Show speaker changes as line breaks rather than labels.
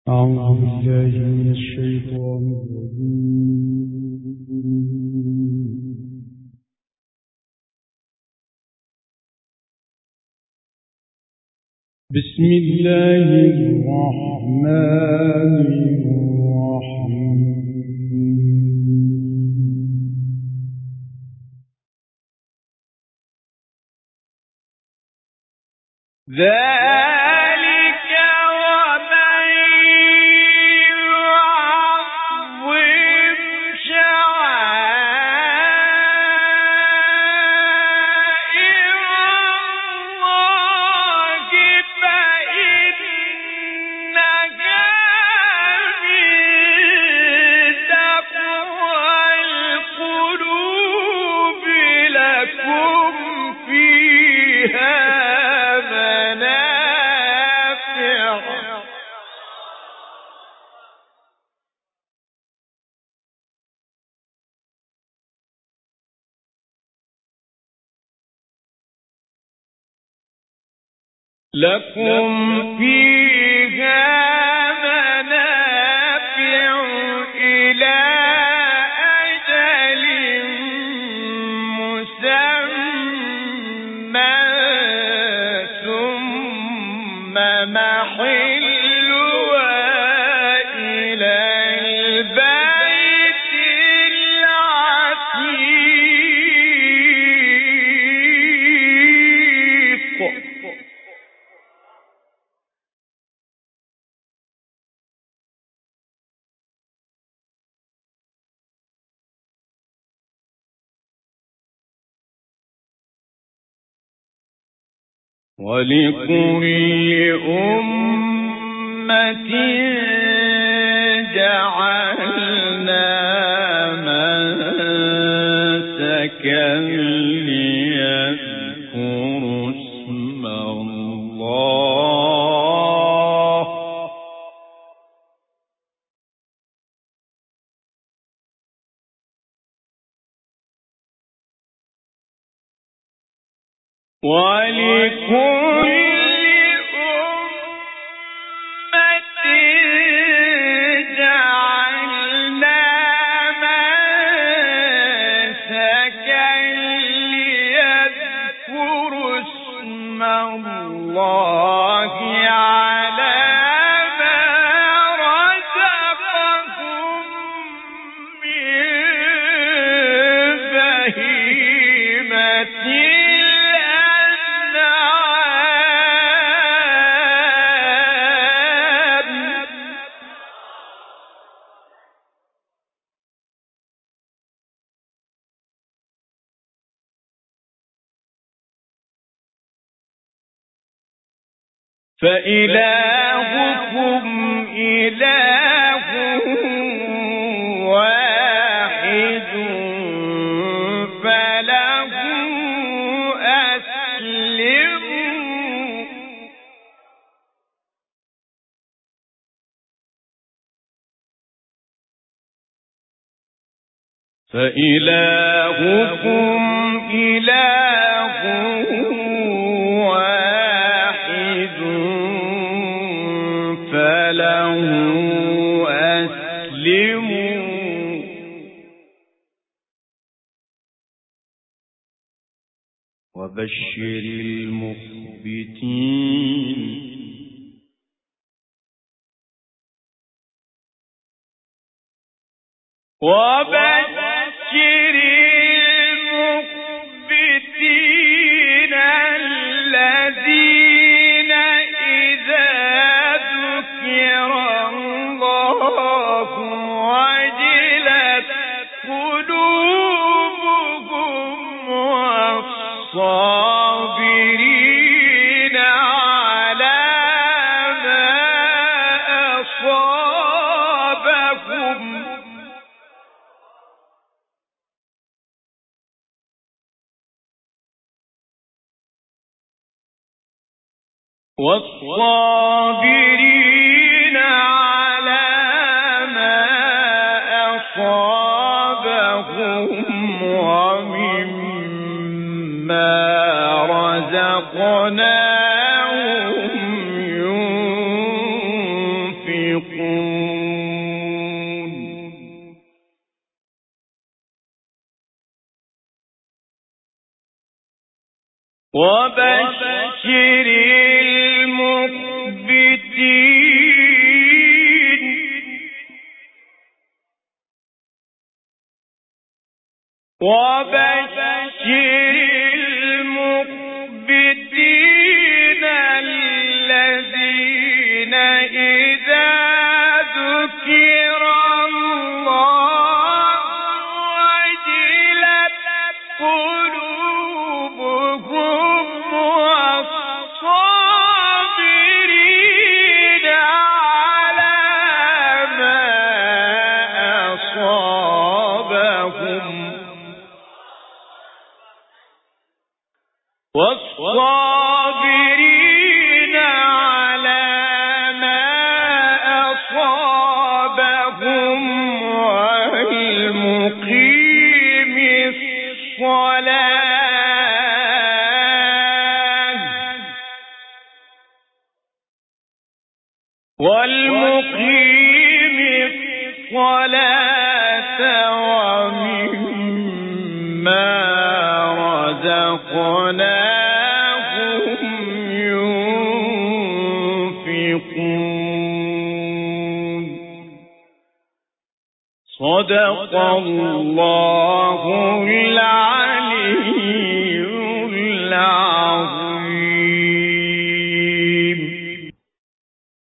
أعوذ بالله من الشيطان الرجيم. بسم الله الرحمن الرحيم. ذلك ومن يعظم شعائر الله فإنها من تقوى القلوب. لكم فيها منافع إلى أجل مسمى ثم محلها إلى البيت العتيق. ولكل أمة جعلنا منسكا ليذكروا اسم الله ولكل أمة جعلنا منسكا ليذكروا اسم الله على ما رزقهم من بهيمة فإلهكم إله واحد فله أسلموا. فإلهكم إله واحد فله أسلموا. وبشر المخبتين. وبشر المخبتين الذين إذا ذكر الله وجلت قلوبهم والصابرين على ما أصابهم والصابرين على ما أصابهم ومما رزقناهم ينفقون. وبشر المخبتين الذين إذا ذكر الله وجلت قلوبهم والصابرين على ما أصابهم والصابرين على ما أصابهم والمقيم الصلاة ومما رزقناهم ينفقون صدق الله العلي